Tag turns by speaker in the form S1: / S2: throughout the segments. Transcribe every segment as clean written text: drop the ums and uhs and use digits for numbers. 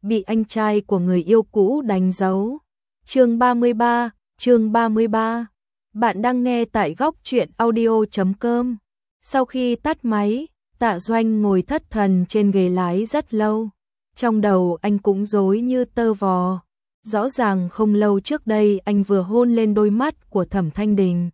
S1: bị anh trai của người yêu cũ đánh dấu. Chương 33. Bạn đang nghe tại góc truyện audio.com. Sau khi tắt máy, Tạ Doanh ngồi thất thần trên ghế lái rất lâu. Trong đầu anh cũng rối như tơ vò. Rõ ràng không lâu trước đây anh vừa hôn lên đôi mắt của Thẩm Thanh Đình.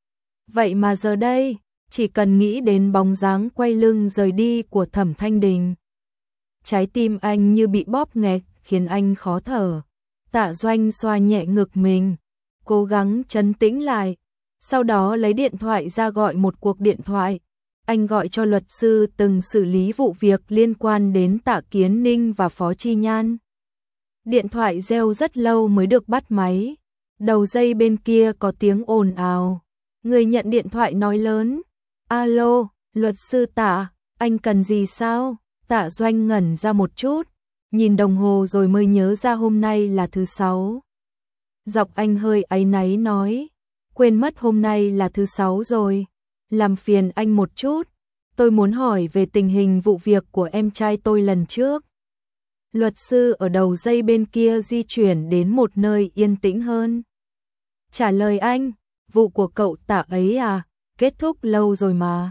S1: Vậy mà giờ đây, chỉ cần nghĩ đến bóng dáng quay lưng rời đi của Thẩm Thanh Đình, trái tim anh như bị bóp nghẹt, khiến anh khó thở. Tạ Doanh xoa nhẹ ngực mình, cố gắng trấn tĩnh lại, sau đó lấy điện thoại ra gọi một cuộc điện thoại. Anh gọi cho luật sư từng xử lý vụ việc liên quan đến Tạ Kiến Ninh và Phó Chi Nhan. Điện thoại reo rất lâu mới được bắt máy. Đầu dây bên kia có tiếng ồn ào. Người nhận điện thoại nói lớn: "Alo, luật sư Tạ, anh cần gì sao?" Tạ Doanh ngẩn ra một chút, nhìn đồng hồ rồi mới nhớ ra hôm nay là thứ Sáu. Giọng anh hơi áy náy nói: "Quên mất hôm nay là thứ Sáu rồi, làm phiền anh một chút, tôi muốn hỏi về tình hình vụ việc của em trai tôi lần trước." Luật sư ở đầu dây bên kia di chuyển đến một nơi yên tĩnh hơn. "Trả lời anh, vụ của cậu Tạ ấy à, kết thúc lâu rồi mà.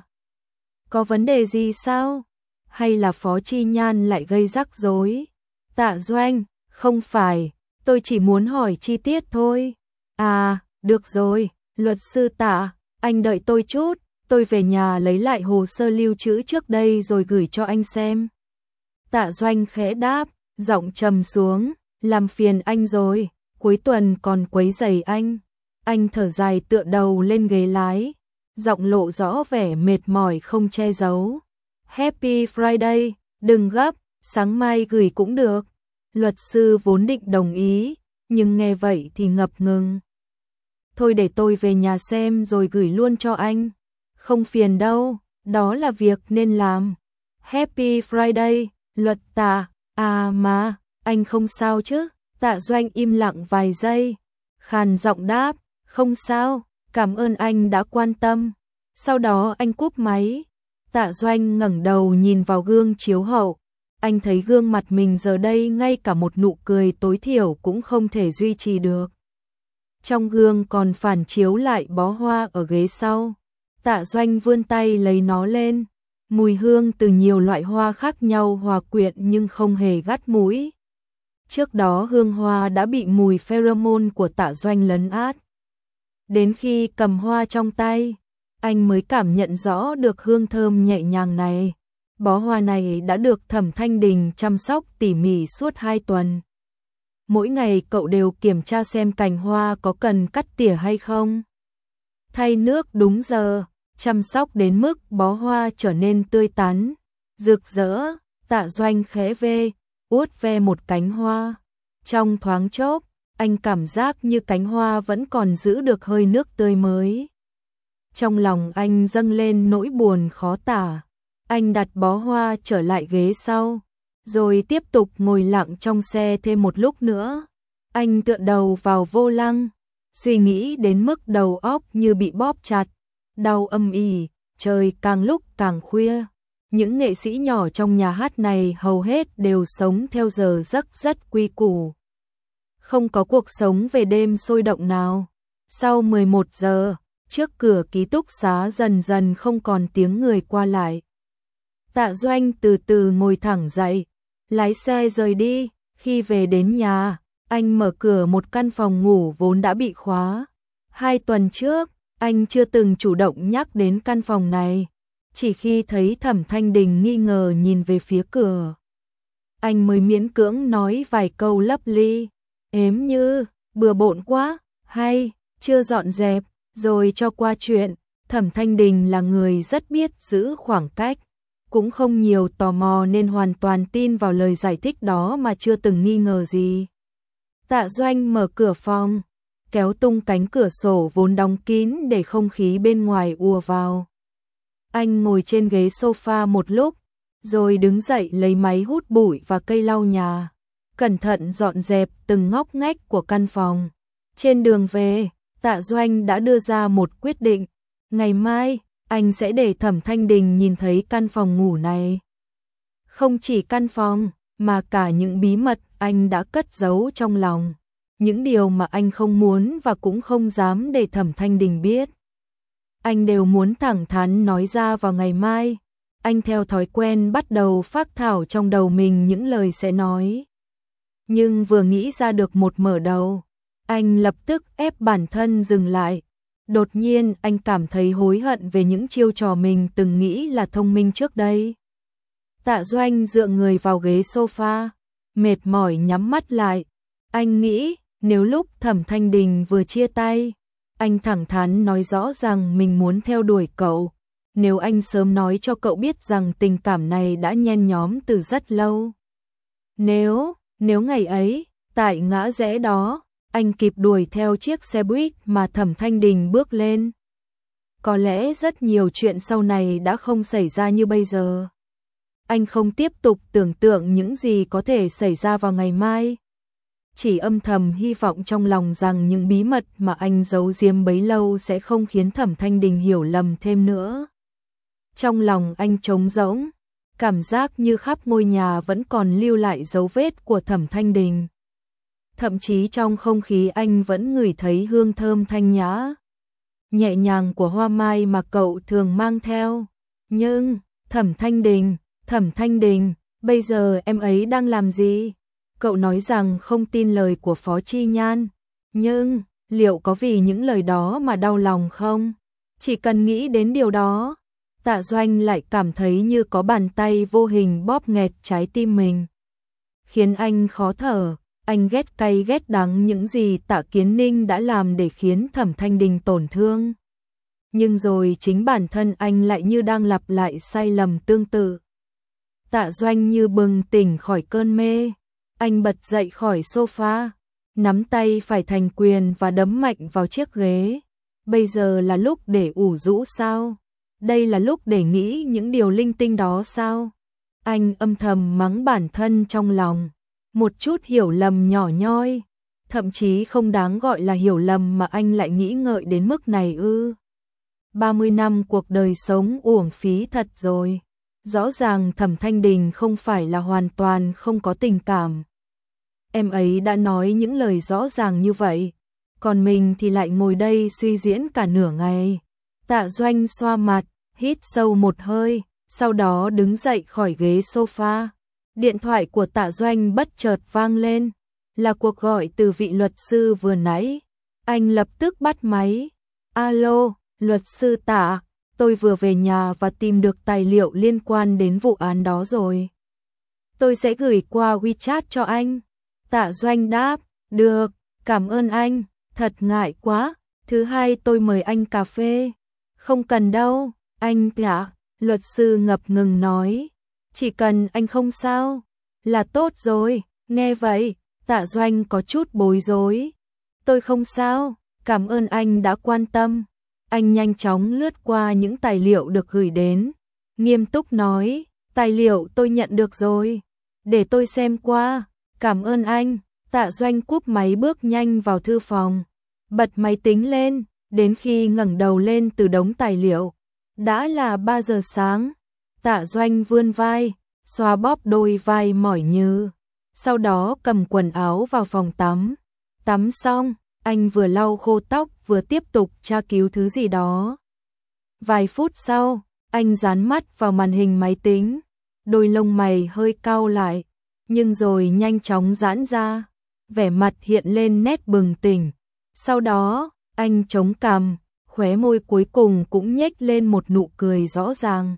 S1: Có vấn đề gì sao? Hay là Phó Chi Nhan lại gây rắc rối?" Tạ Doanh: "Không phải, tôi chỉ muốn hỏi chi tiết thôi." "À, được rồi, luật sư Tạ, anh đợi tôi chút, tôi về nhà lấy lại hồ sơ lưu trữ trước đây rồi gửi cho anh xem." Tạ Doanh khẽ đáp, giọng trầm xuống: "Làm phiền anh rồi, cuối tuần còn quấy rầy anh." Anh thở dài tựa đầu lên ghế lái, giọng lộ rõ vẻ mệt mỏi không che giấu. "Happy Friday, đừng gấp, sáng mai gửi cũng được." Luật sư vốn định đồng ý, nhưng nghe vậy thì ngập ngừng. "Thôi để tôi về nhà xem rồi gửi luôn cho anh." "Không phiền đâu, đó là việc nên làm." "Happy Friday, luật Tạ." "À mà, anh không sao chứ?" Tạ Doanh im lặng vài giây, khàn giọng đáp: "Không sao, cảm ơn anh đã quan tâm." Sau đó anh cúp máy. Tạ Doanh ngẩng đầu nhìn vào gương chiếu hậu. Anh thấy gương mặt mình giờ đây ngay cả một nụ cười tối thiểu cũng không thể duy trì được. Trong gương còn phản chiếu lại bó hoa ở ghế sau. Tạ Doanh vươn tay lấy nó lên. Mùi hương từ nhiều loại hoa khác nhau hòa quyện nhưng không hề gắt mũi. Trước đó hương hoa đã bị mùi pheromone của Tạ Doanh lấn át. Đến khi cầm hoa trong tay, anh mới cảm nhận rõ được hương thơm nhẹ nhàng này. Bó hoa này đã được Thẩm Thanh Đình chăm sóc tỉ mỉ suốt 2 tuần. Mỗi ngày cậu đều kiểm tra xem cành hoa có cần cắt tỉa hay không, thay nước đúng giờ, chăm sóc đến mức bó hoa trở nên tươi tắn, rực rỡ. Tạ Doanh khẽ vuốt ve một cánh hoa. Trong thoáng chốc, anh cảm giác như cánh hoa vẫn còn giữ được hơi nước tươi mới. Trong lòng anh dâng lên nỗi buồn khó tả. Anh đặt bó hoa trở lại ghế sau, rồi tiếp tục ngồi lặng trong xe thêm một lúc nữa. Anh tựa đầu vào vô lăng, suy nghĩ đến mức đầu óc như bị bóp chặt, đau âm ỉ. Trời càng lúc càng khuya, những nghệ sĩ nhỏ trong nhà hát này hầu hết đều sống theo giờ giấc rất quy củ. Không có cuộc sống về đêm sôi động nào. Sau 11 giờ, trước cửa ký túc xá dần dần không còn tiếng người qua lại. Tạ Doanh từ từ ngồi thẳng dậy, lái xe rời đi. Khi về đến nhà, anh mở cửa một căn phòng ngủ vốn đã bị khóa. 2 tuần trước, anh chưa từng chủ động nhắc đến căn phòng này. Chỉ khi thấy Thẩm Thanh Đình nghi ngờ nhìn về phía cửa, anh mới miễn cưỡng nói vài câu lấp li, ếm như: "Bừa bộn quá", hay "chưa dọn dẹp", rồi cho qua chuyện. Thẩm Thanh Đình là người rất biết giữ khoảng cách, cũng không nhiều tò mò nên hoàn toàn tin vào lời giải thích đó mà chưa từng nghi ngờ gì. Tạ Doanh mở cửa phòng, kéo tung cánh cửa sổ vốn đóng kín để không khí bên ngoài ùa vào. Anh ngồi trên ghế sofa một lúc, rồi đứng dậy lấy máy hút bụi và cây lau nhà, cẩn thận dọn dẹp từng ngóc ngách của căn phòng. Trên đường về, Tạ Doanh đã đưa ra một quyết định. Ngày mai, anh sẽ để Thẩm Thanh Đình nhìn thấy căn phòng ngủ này. Không chỉ căn phòng, mà cả những bí mật anh đã cất giấu trong lòng, những điều mà anh không muốn và cũng không dám để Thẩm Thanh Đình biết. Anh đều muốn thẳng thắn nói ra vào ngày mai. Anh theo thói quen bắt đầu phác thảo trong đầu mình những lời sẽ nói. Nhưng vừa nghĩ ra được một mở đầu, anh lập tức ép bản thân dừng lại. Đột nhiên anh cảm thấy hối hận về những chiêu trò mình từng nghĩ là thông minh trước đây. Tạ Doanh dựa người vào ghế sofa, mệt mỏi nhắm mắt lại. Anh nghĩ nếu lúc Thẩm Thanh Đình vừa chia tay, anh thẳng thắn nói rõ rằng mình muốn theo đuổi cậu. Nếu anh sớm nói cho cậu biết rằng tình cảm này đã nhen nhóm từ rất lâu. Nếu ngày ấy, tại ngã rẽ đó, anh kịp đuổi theo chiếc xe buýt mà Thẩm Thanh Đình bước lên, có lẽ rất nhiều chuyện sau này đã không xảy ra như bây giờ. Anh không tiếp tục tưởng tượng những gì có thể xảy ra vào ngày mai, chỉ âm thầm hy vọng trong lòng rằng những bí mật mà anh giấu giếm bấy lâu sẽ không khiến Thẩm Thanh Đình hiểu lầm thêm nữa. Trong lòng anh trống rỗng, cảm giác như khắp ngôi nhà vẫn còn lưu lại dấu vết của Thẩm Thanh Đình. Thậm chí trong không khí anh vẫn ngửi thấy hương thơm thanh nhã, nhẹ nhàng của hoa mai mà cậu thường mang theo. Nhưng, Thẩm Thanh Đình, bây giờ em ấy đang làm gì? Cậu nói rằng không tin lời của Phó Chi Nhan, nhưng liệu có vì những lời đó mà đau lòng không? Chỉ cần nghĩ đến điều đó, Tạ Doanh lại cảm thấy như có bàn tay vô hình bóp nghẹt trái tim mình, khiến anh khó thở. Anh ghét cay ghét đắng những gì Tạ Kiến Ninh đã làm để khiến Thẩm Thanh Đình tổn thương. Nhưng rồi chính bản thân anh lại như đang lặp lại sai lầm tương tự. Tạ Doanh như bừng tỉnh khỏi cơn mê. Anh bật dậy khỏi sofa, nắm tay phải thành quyền và đấm mạnh vào chiếc ghế. Bây giờ là lúc để ủ rũ sao? Đây là lúc để nghĩ những điều linh tinh đó sao? Anh âm thầm mắng bản thân trong lòng. Một chút hiểu lầm nhỏ nhoi, thậm chí không đáng gọi là hiểu lầm mà anh lại nghĩ ngợi đến mức này ư? 30 năm cuộc đời sống uổng phí thật rồi. Rõ ràng Thẩm Thanh Đình không phải là hoàn toàn không có tình cảm. Em ấy đã nói những lời rõ ràng như vậy, còn mình thì lại ngồi đây suy diễn cả nửa ngày. Tạ Doanh xoa mặt, hít sâu một hơi, sau đó đứng dậy khỏi ghế sofa. Điện thoại của Tạ Doanh bất chợt vang lên, là cuộc gọi từ vị luật sư vừa nãy. Anh lập tức bắt máy. Alo, luật sư Tạ, tôi vừa về nhà và tìm được tài liệu liên quan đến vụ án đó rồi. Tôi sẽ gửi qua WeChat cho anh. Tạ Doanh đáp, được, cảm ơn anh, thật ngại quá, thứ hai tôi mời anh cà phê. Không cần đâu, anh Tạ, luật sư ngập ngừng nói. Chỉ cần anh không sao, là tốt rồi. Nghe vậy, Tạ Doanh có chút bối rối. Tôi không sao, cảm ơn anh đã quan tâm. Anh nhanh chóng lướt qua những tài liệu được gửi đến, nghiêm túc nói, tài liệu tôi nhận được rồi, để tôi xem qua, cảm ơn anh. Tạ Doanh cúp máy bước nhanh vào thư phòng, bật máy tính lên, đến khi ngẩng đầu lên từ đống tài liệu, đã là 3 giờ sáng. Tạ Doanh vươn vai, xoa bóp đôi vai mỏi nhừ, sau đó cầm quần áo vào phòng tắm. Tắm xong, anh vừa lau khô tóc vừa tiếp tục tra cứu thứ gì đó. Vài phút sau, anh dán mắt vào màn hình máy tính, đôi lông mày hơi cau lại, nhưng rồi nhanh chóng giãn ra, vẻ mặt hiện lên nét bừng tỉnh. Sau đó, anh chống cằm, khóe môi cuối cùng cũng nhếch lên một nụ cười rõ ràng.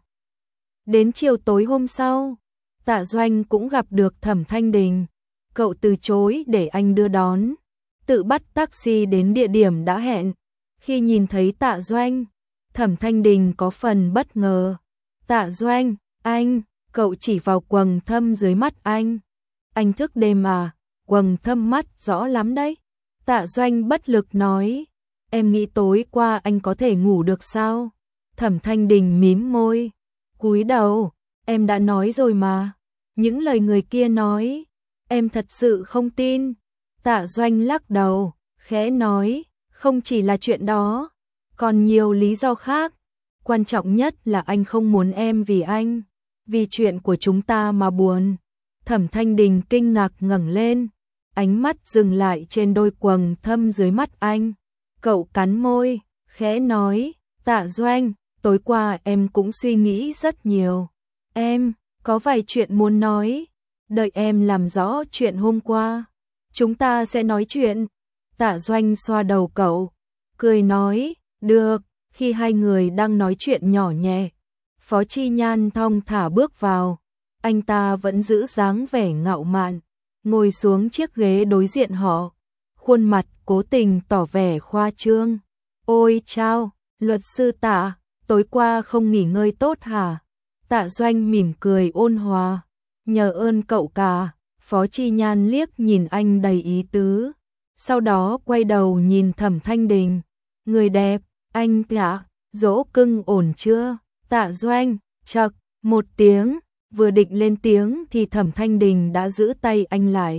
S1: Đến chiều tối hôm sau, Tạ Doanh cũng gặp được Thẩm Thanh Đình. Cậu từ chối để anh đưa đón, tự bắt taxi đến địa điểm đã hẹn. Khi nhìn thấy Tạ Doanh, Thẩm Thanh Đình có phần bất ngờ. Tạ Doanh, anh, cậu chỉ vào quầng thâm dưới mắt anh. Anh thức đêm à, quầng thâm mắt rõ lắm đấy. Tạ Doanh bất lực nói, em nghĩ tối qua anh có thể ngủ được sao? Thẩm Thanh Đình mím môi, cúi đầu, em đã nói rồi mà. Những lời người kia nói, em thật sự không tin. Tạ Doanh lắc đầu, khẽ nói, không chỉ là chuyện đó, còn nhiều lý do khác. Quan trọng nhất là anh không muốn em vì anh, vì chuyện của chúng ta mà buồn. Thẩm Thanh Đình kinh ngạc ngẩng lên, ánh mắt dừng lại trên đôi quầng thâm dưới mắt anh. Cậu cắn môi, khẽ nói, Tạ Doanh, tối qua em cũng suy nghĩ rất nhiều. Em có vài chuyện muốn nói, đợi em làm rõ chuyện hôm qua, chúng ta sẽ nói chuyện. Tạ Doanh xoa đầu cậu, cười nói, được. Khi hai người đang nói chuyện nhỏ nhẹ, Phó Chi Nhan thong thả bước vào, anh ta vẫn giữ dáng vẻ ngạo mạn, ngồi xuống chiếc ghế đối diện họ, khuôn mặt cố tình tỏ vẻ khoa trương. Ôi chao, luật sư Tạ, tối qua không nghỉ ngơi tốt hả? Tạ Doanh mỉm cười ôn hòa, nhờ ơn cậu cả. Phó Chi Nhan liếc nhìn anh đầy ý tứ, sau đó quay đầu nhìn Thẩm Thanh Đình, người đẹp, anh Tạ, dỗ cưng ổn chưa? Tạ Doanh, chậc, một tiếng, vừa định lên tiếng thì Thẩm Thanh Đình đã giữ tay anh lại.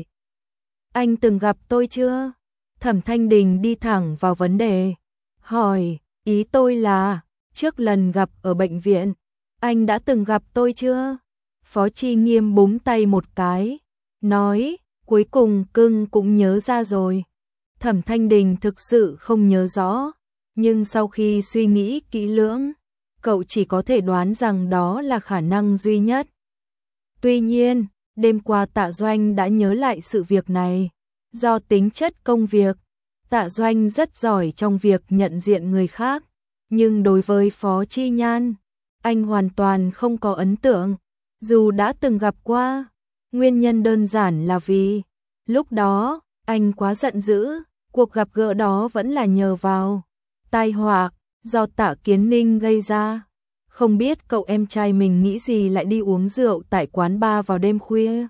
S1: Anh từng gặp tôi chưa? Thẩm Thanh Đình đi thẳng vào vấn đề, hỏi, ý tôi là, trước lần gặp ở bệnh viện, anh đã từng gặp tôi chưa? Phó Chi Nghiêm búng tay một cái, nói, cuối cùng cưng cũng nhớ ra rồi. Thẩm Thanh Đình thực sự không nhớ rõ, nhưng sau khi suy nghĩ kỹ lưỡng, cậu chỉ có thể đoán rằng đó là khả năng duy nhất. Tuy nhiên, đêm qua Tạ Doanh đã nhớ lại sự việc này. Do tính chất công việc, Tạ Doanh rất giỏi trong việc nhận diện người khác, nhưng đối với Phó Chi Nhan, anh hoàn toàn không có ấn tượng, dù đã từng gặp qua. Nguyên nhân đơn giản là vì, lúc đó, anh quá giận dữ, cuộc gặp gỡ đó vẫn là nhờ vào tai họa do Tạ Kiến Ninh gây ra. Không biết cậu em trai mình nghĩ gì lại đi uống rượu tại quán bar vào đêm khuya.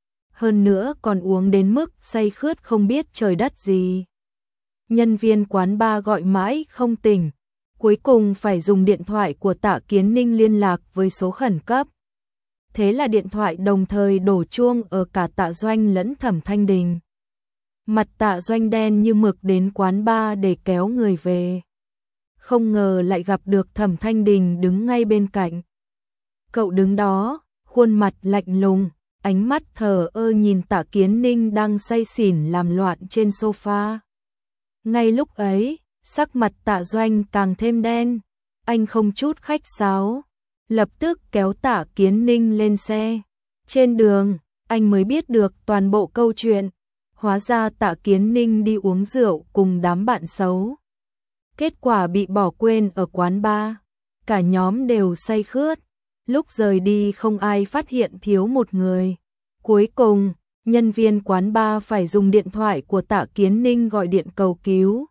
S1: Hơn nữa còn uống đến mức say khướt không biết trời đất gì. Nhân viên quán bar gọi mãi không tỉnh, cuối cùng phải dùng điện thoại của Tạ Kiến Ninh liên lạc với số khẩn cấp. Thế là điện thoại đồng thời đổ chuông ở cả Tạ Doanh lẫn Thẩm Thanh Đình. Mặt Tạ Doanh đen như mực đến quán bar để kéo người về. Không ngờ lại gặp được Thẩm Thanh Đình đứng ngay bên cạnh. Cậu đứng đó, khuôn mặt lạnh lùng, ánh mắt thờ ơ nhìn Tạ Kiến Ninh đang say xỉn làm loạn trên sofa. Ngay lúc ấy, sắc mặt Tạ Doanh càng thêm đen, anh không chút khách sáo, lập tức kéo Tạ Kiến Ninh lên xe. Trên đường, anh mới biết được toàn bộ câu chuyện, hóa ra Tạ Kiến Ninh đi uống rượu cùng đám bạn xấu. Kết quả bị bỏ quên ở quán bar, cả nhóm đều say khướt, lúc rời đi không ai phát hiện thiếu một người. Cuối cùng, nhân viên quán bar phải dùng điện thoại của Tạ Kiến Ninh gọi điện cầu cứu.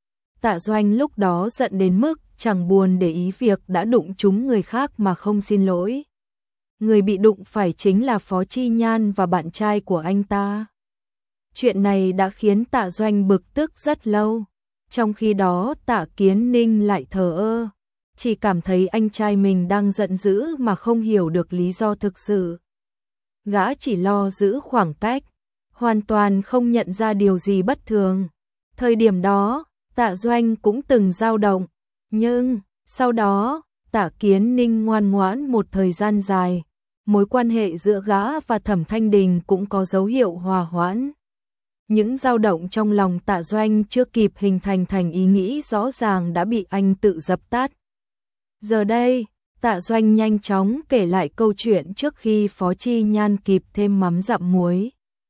S1: Tạ Doanh lúc đó giận đến mức chẳng buồn để ý việc đã đụng trúng người khác mà không xin lỗi. Người bị đụng phải chính là Phó Chi Nhan và bạn trai của anh ta. Chuyện này đã khiến Tạ Doanh bực tức rất lâu. Trong khi đó Tạ Kiến Ninh lại thờ ơ, chỉ cảm thấy anh trai mình đang giận dữ mà không hiểu được lý do thực sự. Gã chỉ lo giữ khoảng cách, hoàn toàn không nhận ra điều gì bất thường. Thời điểm đó, Tạ Doanh cũng từng dao động, nhưng sau đó, Tạ Kiến Ninh ngoan ngoãn một thời gian dài, mối quan hệ giữa gã và Thẩm Thanh Đình cũng có dấu hiệu hòa hoãn. Những dao động trong lòng Tạ Doanh chưa kịp hình thành ý nghĩ rõ ràng đã bị anh tự dập tắt. Giờ đây, Tạ Doanh nhanh chóng kể lại câu chuyện trước khi Phó Chi Nhan kịp thêm mắm dặm muối.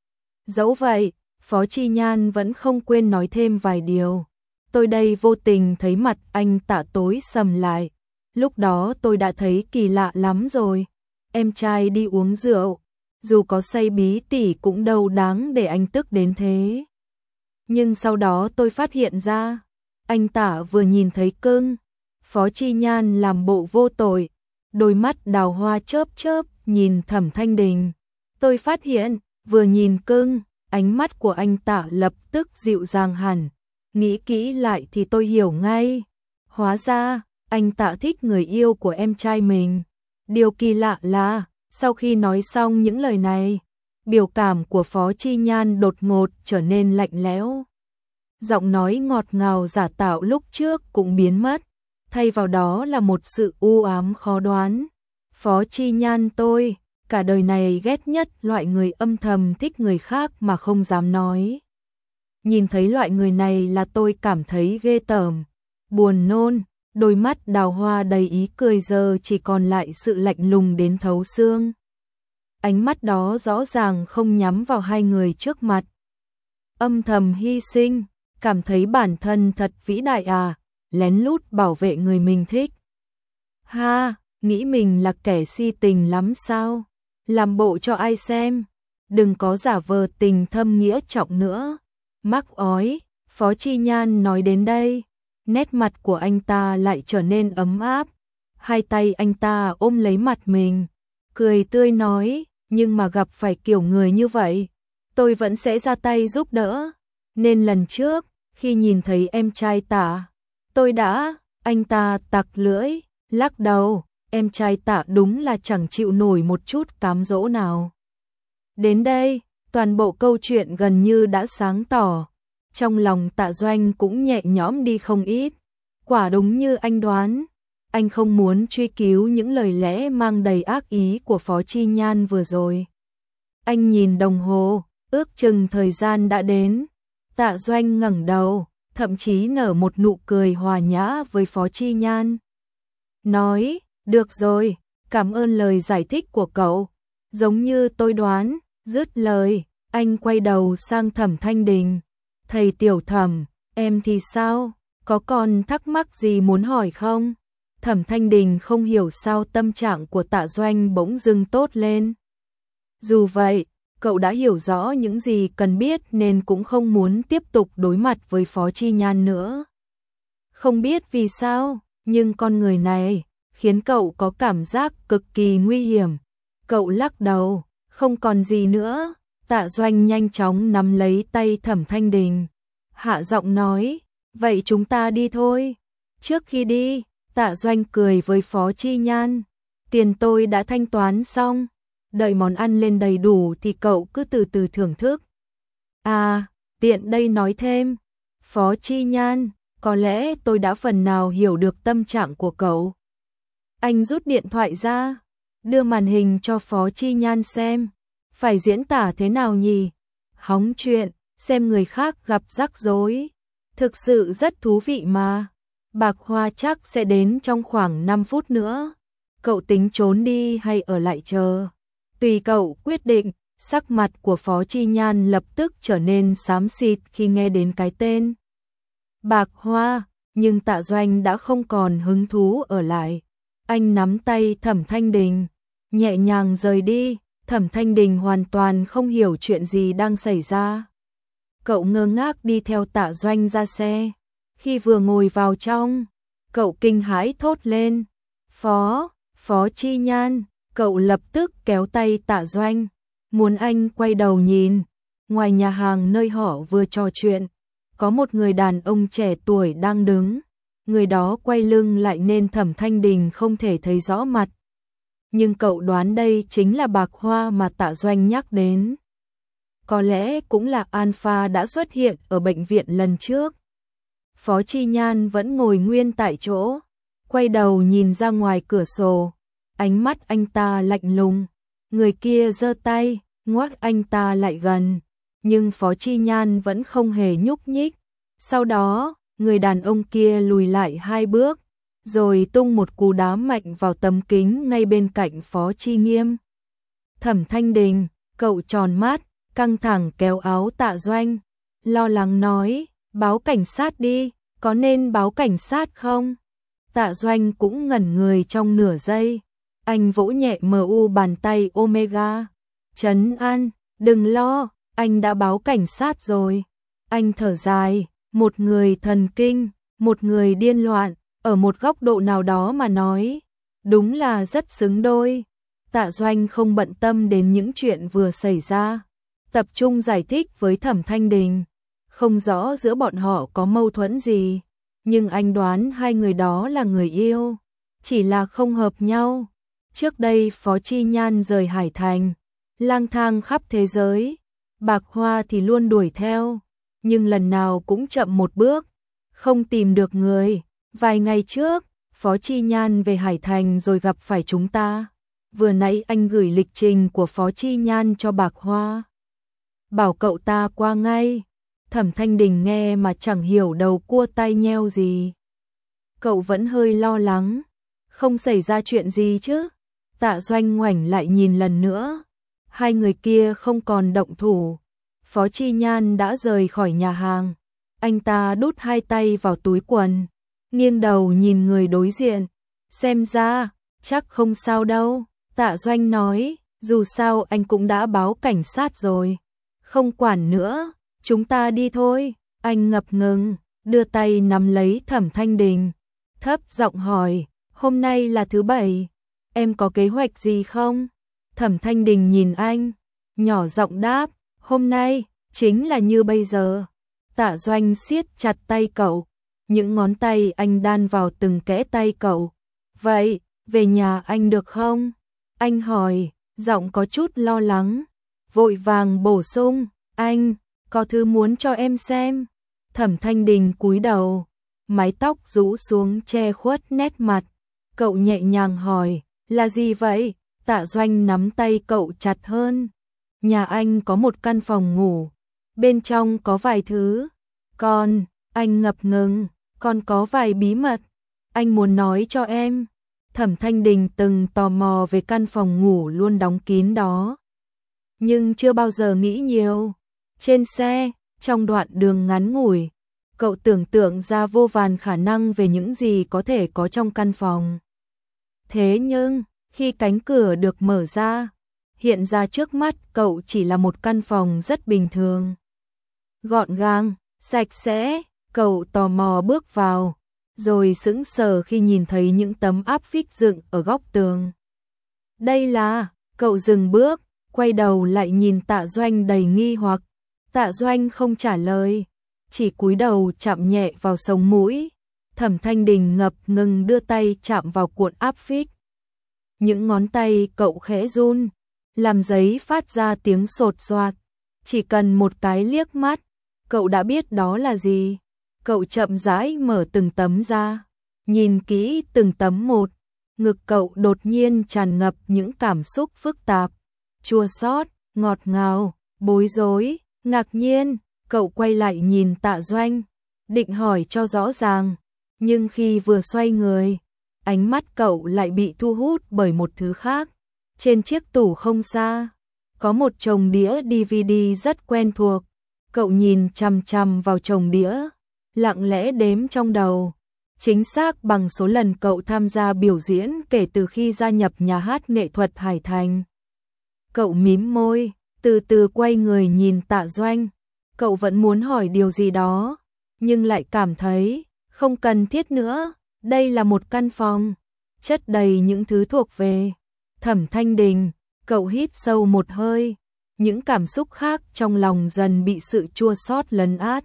S1: Dẫu vậy, Phó Chi Nhan vẫn không quên nói thêm vài điều. Tôi đây vô tình thấy mặt anh Tạ tối sầm lại. Lúc đó tôi đã thấy kỳ lạ lắm rồi. Em trai đi uống rượu, dù có say bí tỉ cũng đâu đáng để anh tức đến thế. Nhưng sau đó tôi phát hiện ra, anh Tạ vừa nhìn thấy cưng. Phó Chi Nhan làm bộ vô tội, đôi mắt đào hoa chớp chớp nhìn Thẩm Thanh Đình. Tôi phát hiện, vừa nhìn cưng, ánh mắt của anh Tạ lập tức dịu dàng hẳn. Nghĩ kỹ lại thì tôi hiểu ngay. Hóa ra, anh Tạ thích người yêu của em trai mình. Điều kỳ lạ là, sau khi nói xong những lời này, biểu cảm của Phó Chi Nhan đột ngột trở nên lạnh lẽo. Giọng nói ngọt ngào giả tạo lúc trước cũng biến mất, thay vào đó là một sự u ám khó đoán. Phó Chi Nhan cả đời này ghét nhất loại người âm thầm thích người khác mà không dám nói. Nhìn thấy loại người này là tôi cảm thấy ghê tởm, buồn nôn, đôi mắt đào hoa đầy ý cười giờ chỉ còn lại sự lạnh lùng đến thấu xương. Ánh mắt đó rõ ràng không nhắm vào hai người trước mặt. Âm thầm hy sinh, cảm thấy bản thân thật vĩ đại à, lén lút bảo vệ người mình thích. Ha, nghĩ mình là kẻ si tình lắm sao? Làm bộ cho ai xem, đừng có giả vờ tình thâm nghĩa trọng nữa. Mắc ói, Phó Chi Nhan nói đến đây, nét mặt của anh ta lại trở nên ấm áp. Hai tay anh ta ôm lấy mặt mình, cười tươi nói, nhưng mà gặp phải kiểu người như vậy, tôi vẫn sẽ ra tay giúp đỡ. Nên lần trước, khi nhìn thấy em trai Tạ, tôi đã, anh ta tặc lưỡi, lắc đầu, em trai Tạ đúng là chẳng chịu nổi một chút cám dỗ nào. Đến đây, toàn bộ câu chuyện gần như đã sáng tỏ, trong lòng Tạ Doanh cũng nhẹ nhõm đi không ít. Quả đúng như anh đoán, anh không muốn truy cứu những lời lẽ mang đầy ác ý của Phó Chi Nhan vừa rồi. Anh nhìn đồng hồ, ước chừng thời gian đã đến. Tạ Doanh ngẩng đầu, thậm chí nở một nụ cười hòa nhã với Phó Chi Nhan. Nói, được rồi, cảm ơn lời giải thích của cậu. Giống như tôi đoán, dứt lời, anh quay đầu sang Thẩm Thanh Đình. Thầy Tiểu Thẩm, em thì sao? Có còn thắc mắc gì muốn hỏi không? Thẩm Thanh Đình không hiểu sao tâm trạng của Tạ Doanh bỗng dưng tốt lên. Dù vậy, cậu đã hiểu rõ những gì cần biết nên cũng không muốn tiếp tục đối mặt với Phó Chi Nhan nữa. Không biết vì sao, nhưng con người này khiến cậu có cảm giác cực kỳ nguy hiểm. Cậu lắc đầu, không còn gì nữa. Tạ Doanh nhanh chóng nắm lấy tay Thẩm Thanh Đình, hạ giọng nói, vậy chúng ta đi thôi. Trước khi đi, Tạ Doanh cười với Phó Chi Nhan, tiền tôi đã thanh toán xong, đợi món ăn lên đầy đủ thì cậu cứ từ từ thưởng thức. À, tiện đây nói thêm, Phó Chi Nhan, có lẽ tôi đã phần nào hiểu được tâm trạng của cậu. Anh rút điện thoại ra, đưa màn hình cho Phó Chi Nhan xem. Phải diễn tả thế nào nhỉ? Hóng chuyện, xem người khác gặp rắc rối. Thực sự rất thú vị mà. Bạc Hoa chắc sẽ đến trong khoảng 5 phút nữa. Cậu tính trốn đi hay ở lại chờ? Tùy cậu quyết định. Sắc mặt của Phó Chi Nhan lập tức trở nên xám xịt khi nghe đến cái tên Bạc Hoa, nhưng Tạ Doanh đã không còn hứng thú ở lại. Anh nắm tay Thẩm Thanh Đình, nhẹ nhàng rời đi. Thẩm Thanh Đình hoàn toàn không hiểu chuyện gì đang xảy ra. Cậu ngơ ngác đi theo Tạ Doanh ra xe. Khi vừa ngồi vào trong, cậu kinh hãi thốt lên. Phó Chi Nhan, cậu lập tức kéo tay Tạ Doanh, muốn anh quay đầu nhìn. Ngoài nhà hàng nơi họ vừa trò chuyện, có một người đàn ông trẻ tuổi đang đứng. Người đó quay lưng lại nên Thẩm Thanh Đình không thể thấy rõ mặt. Nhưng cậu đoán đây chính là Bạc Hoa mà Tạ Doanh nhắc đến. Có lẽ cũng là Alpha đã xuất hiện ở bệnh viện lần trước. Phó Chi Nhan vẫn ngồi nguyên tại chỗ, quay đầu nhìn ra ngoài cửa sổ. Ánh mắt anh ta lạnh lùng. Người kia giơ tay, ngoắc anh ta lại gần. Nhưng Phó Chi Nhan vẫn không hề nhúc nhích. Sau đó, người đàn ông kia lùi lại 2 bước. Rồi tung một cú đá mạnh vào tấm kính ngay bên cạnh Phó Chi Nghiêm. Thẩm Thanh Đình, cậu tròn mắt, căng thẳng kéo áo Tạ Doanh, lo lắng nói, báo cảnh sát đi, có nên báo cảnh sát không? Tạ Doanh cũng ngẩn người trong nửa giây, anh vỗ nhẹ bàn tay Omega, trấn an, đừng lo, anh đã báo cảnh sát rồi. Anh thở dài, một người thần kinh, một người điên loạn. Ở một góc độ nào đó mà nói, đúng là rất xứng đôi. Tạ Doanh không bận tâm đến những chuyện vừa xảy ra, tập trung giải thích với Thẩm Thanh Đình. Không rõ giữa bọn họ có mâu thuẫn gì, nhưng anh đoán hai người đó là người yêu, chỉ là không hợp nhau. Trước đây Phó Chi Nhan rời Hải Thành, lang thang khắp thế giới, Bạc Hoa thì luôn đuổi theo, nhưng lần nào cũng chậm một bước, không tìm được người. Vài ngày trước, Phó Chi Nhan về Hải Thành rồi gặp phải chúng ta. vừa nãy anh gửi lịch trình của Phó Chi Nhan cho Bạc Hoa. Bảo cậu ta qua ngay. Thẩm Thanh Đình nghe mà chẳng hiểu đầu cua tai nheo gì. Cậu vẫn hơi lo lắng. Không xảy ra chuyện gì chứ? Tạ Doanh ngoảnh lại nhìn lần nữa. Hai người kia không còn động thủ. Phó Chi Nhan đã rời khỏi nhà hàng. Anh ta đút hai tay vào túi quần, nghiêng đầu nhìn người đối diện. Xem ra, chắc không sao đâu. Tạ Doanh nói, dù sao anh cũng đã báo cảnh sát rồi. Không quản nữa, chúng ta đi thôi. Anh ngập ngừng, đưa tay nắm lấy Thẩm Thanh Đình. Thấp giọng hỏi, hôm nay là thứ Bảy, em có kế hoạch gì không? Thẩm Thanh Đình nhìn anh, nhỏ giọng đáp, hôm nay, chính là như bây giờ. Tạ Doanh siết chặt tay cậu, những ngón tay anh đan vào từng kẽ tay cậu. Vậy, về nhà anh được không? Anh hỏi, giọng có chút lo lắng, vội vàng bổ sung, anh, có thứ muốn cho em xem. Thẩm Thanh Đình cúi đầu, mái tóc rũ xuống che khuất nét mặt. Cậu nhẹ nhàng hỏi, là gì vậy? Tạ Doanh nắm tay cậu chặt hơn. Nhà anh có một căn phòng ngủ, bên trong có vài thứ. Còn, anh ngập ngừng, còn có vài bí mật. Anh muốn nói cho em. Thẩm Thanh Đình từng tò mò về căn phòng ngủ luôn đóng kín đó, nhưng chưa bao giờ nghĩ nhiều. Trên xe, trong đoạn đường ngắn ngủi, cậu tưởng tượng ra vô vàn khả năng về những gì có thể có trong căn phòng. Thế nhưng, khi cánh cửa được mở ra, hiện ra trước mắt cậu chỉ là một căn phòng rất bình thường. Gọn gàng, sạch sẽ, cậu tò mò bước vào, rồi sững sờ khi nhìn thấy những tấm áp phích dựng ở góc tường. Đây là, cậu dừng bước, quay đầu lại nhìn Tạ Doanh đầy nghi hoặc. Tạ Doanh không trả lời, chỉ cúi đầu chạm nhẹ vào sống mũi. Thẩm Thanh Đình ngập ngừng đưa tay chạm vào cuộn áp phích. Những ngón tay cậu khẽ run, làm giấy phát ra tiếng sột soạt. Chỉ cần một cái liếc mắt, cậu đã biết đó là gì. Cậu chậm rãi mở từng tấm ra, nhìn kỹ từng tấm một. Ngực cậu đột nhiên tràn ngập những cảm xúc phức tạp, chua xót, ngọt ngào, bối rối, ngạc nhiên. Cậu quay lại nhìn Tạ Doanh, định hỏi cho rõ ràng, nhưng khi vừa xoay người, ánh mắt cậu lại bị thu hút bởi một thứ khác. Trên chiếc tủ không xa, có một chồng đĩa DVD rất quen thuộc. Cậu nhìn chằm chằm vào chồng đĩa, lặng lẽ đếm trong đầu, chính xác bằng số lần cậu tham gia biểu diễn kể từ khi gia nhập nhà hát nghệ thuật Hải Thành. Cậu mím môi, từ từ quay người nhìn Tạ Doanh. Cậu vẫn muốn hỏi điều gì đó, nhưng lại cảm thấy không cần thiết nữa. Đây là một căn phòng, chất đầy những thứ thuộc về Thẩm Thanh Đình. Cậu hít sâu một hơi, những cảm xúc khác trong lòng dần bị sự chua xót lấn át.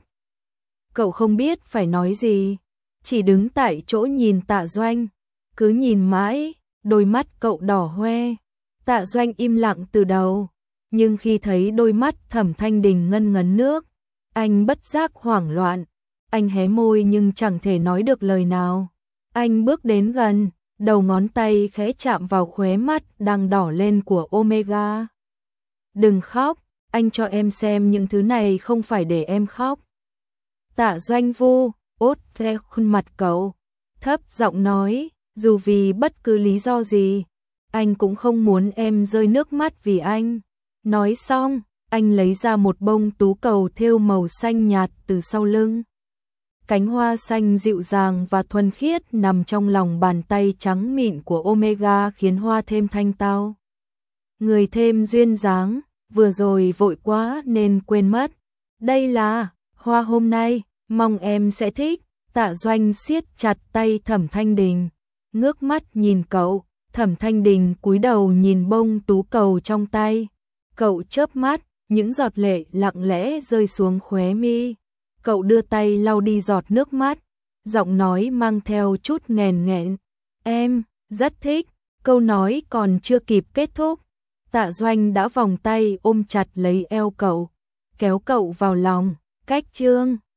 S1: Cậu không biết phải nói gì, chỉ đứng tại chỗ nhìn Tạ Doanh, cứ nhìn mãi, đôi mắt cậu đỏ hoe. Tạ Doanh im lặng từ đầu, nhưng khi thấy đôi mắt Thẩm Thanh Đình ngân ngấn nước, anh bất giác hoảng loạn. Anh hé môi nhưng chẳng thể nói được lời nào. Anh bước đến gần, đầu ngón tay khẽ chạm vào khóe mắt đang đỏ lên của Omega. Đừng khóc, anh cho em xem những thứ này không phải để em khóc. Tạ Doanh vu ốt theo khuôn mặt cậu, thấp giọng nói, dù vì bất cứ lý do gì, anh cũng không muốn em rơi nước mắt vì anh. Nói xong, anh lấy ra một bông tú cầu thêu màu xanh nhạt từ sau lưng. Cánh hoa xanh dịu dàng và thuần khiết nằm trong lòng bàn tay trắng mịn của Omega khiến hoa thêm thanh tao. Người thêm duyên dáng, vừa rồi vội quá nên quên mất. Đây là hoa hôm nay, mong em sẽ thích. Tạ Doanh siết chặt tay Thẩm Thanh Đình, ngước mắt nhìn cậu. Thẩm Thanh Đình cúi đầu nhìn bông tú cầu trong tay. Cậu chớp mắt, những giọt lệ lặng lẽ rơi xuống khóe mi. Cậu đưa tay lau đi giọt nước mắt, giọng nói mang theo chút nghẹn nghẹn. Em rất thích. Câu nói còn chưa kịp kết thúc, Tạ Doanh đã vòng tay ôm chặt lấy eo cậu, kéo cậu vào lòng. Cách chương